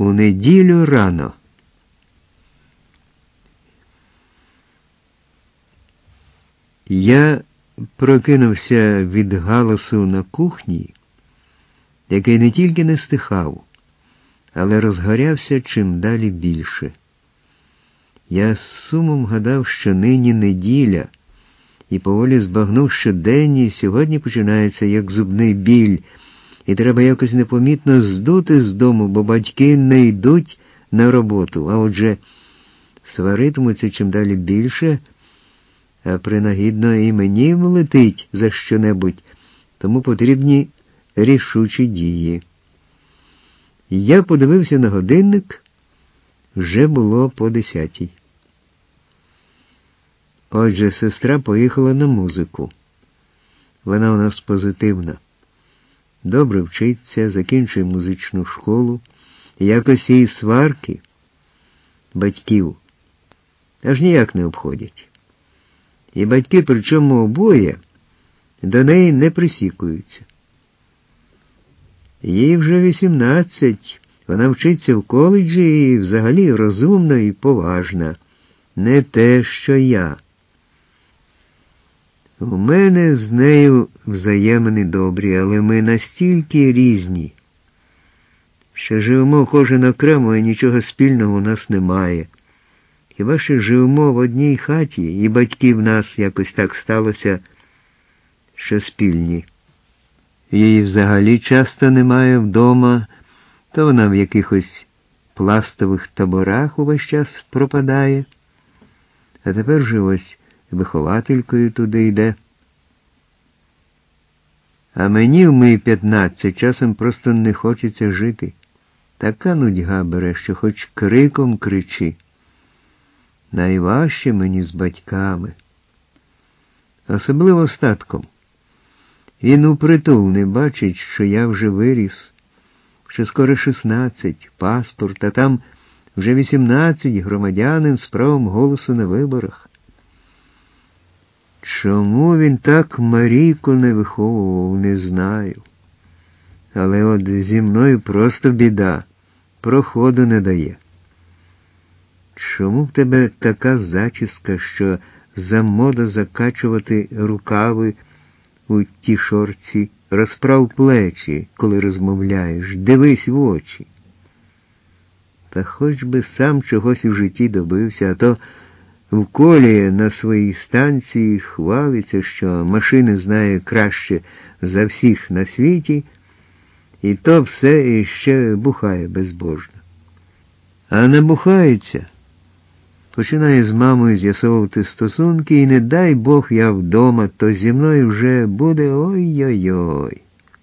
У неділю рано. Я прокинувся від галасу на кухні, який не тільки не стихав, але розгорявся чим далі більше. Я з сумом гадав, що нині неділя, і поволі збагнув, що день і сьогодні починається як зубний біль, і треба якось непомітно здути з дому, бо батьки не йдуть на роботу, а отже, сваритимуться чим далі більше, а принагідно і мені влетить за що-небудь, тому потрібні рішучі дії. Я подивився на годинник, вже було по 10:00. Отже, сестра поїхала на музику. Вона у нас позитивна. Добре вчиться, закінчує музичну школу. Якось її сварки батьків аж ніяк не обходять. І батьки, причому обоє, до неї не присікуються. Їй вже 18, вона вчиться в коледжі і взагалі розумна і поважна. Не те, що я. У мене з нею взаємини добрі, але ми настільки різні, що живемо кожен окремо і нічого спільного у нас немає. Хіба що живемо в одній хаті, і батьки в нас якось так сталося, що спільні. Її взагалі часто немає вдома, то вона в якихось пластових таборах увесь час пропадає, а тепер же ось вихователькою туди йде. А мені в мої 15 часом просто не хочеться жити. Така нудьга бере, що хоч криком кричи. Найважче мені з батьками. Особливо з татком. Він упритул не бачить, що я вже виріс, що скоро 16, паспорт, а там вже 18, громадянин з правом голосу на виборах. Чому він так Марійку не виховував, не знаю. Але от зі мною просто біда, проходу не дає. Чому в тебе така зачіска, що за мода закачувати рукави у ті шорці, розправ плечі, коли розмовляєш, дивись в очі? Та хоч би сам чогось у житті добився, а то в колі на своїй станції хвалиться, що машини знає краще за всіх на світі, і то все іще бухає безбожно. А не бухається. Починає з мамою з'ясовувати стосунки, і не дай Бог я вдома, то зі мною вже буде ой-ой-ой.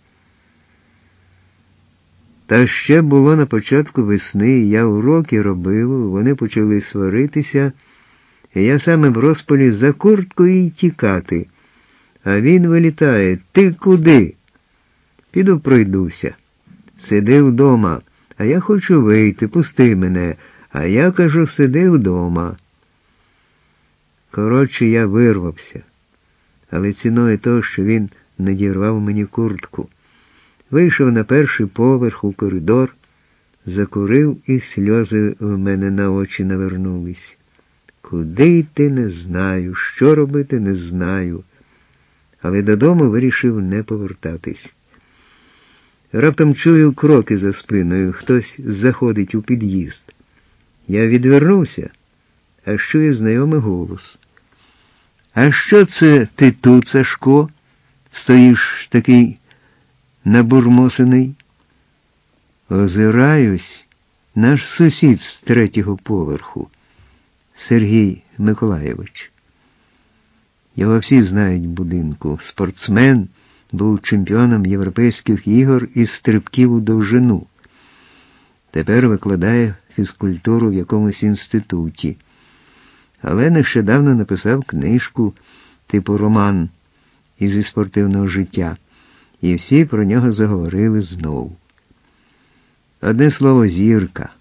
Та ще було на початку весни, я уроки робив, вони почали сваритися, і я саме в розпалі за курткою й тікати. А він вилітає: «Ти куди?» «Піду пройдуся». «Сиди вдома, а я хочу вийти, пусти мене». А я кажу: «Сиди вдома». Коротше, я вирвався, але ціною того, що він надірвав мені куртку. Вийшов на перший поверх у коридор, закурив, і сльози в мене на очі навернулись. Куди йти не знаю, що робити не знаю, але додому вирішив не повертатись. Раптом чую кроки за спиною, хтось заходить у під'їзд. Я відвернувся, а чую знайомий голос. «А що це ти тут, Сашко? Стоїш такий набурмосений?» Озираюсь, наш сусід з 3-го поверху, Сергій Миколайович. Його всі знають в будинку. Спортсмен, був чемпіоном європейських ігор із стрибків у довжину. Тепер викладає фізкультуру в якомусь інституті. Але нещодавно написав книжку типу роман із спортивного життя. І всі про нього заговорили знову. Одне слово — зірка.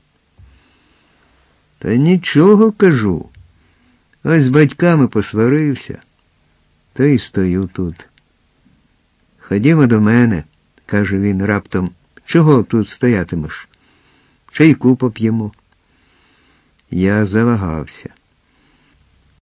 Та нічого, кажу. Ось з батьками посварився, то й стою тут. Ходімо до мене, каже він раптом. Чого тут стоятимеш? Чайку поп'ємо. Я завагався.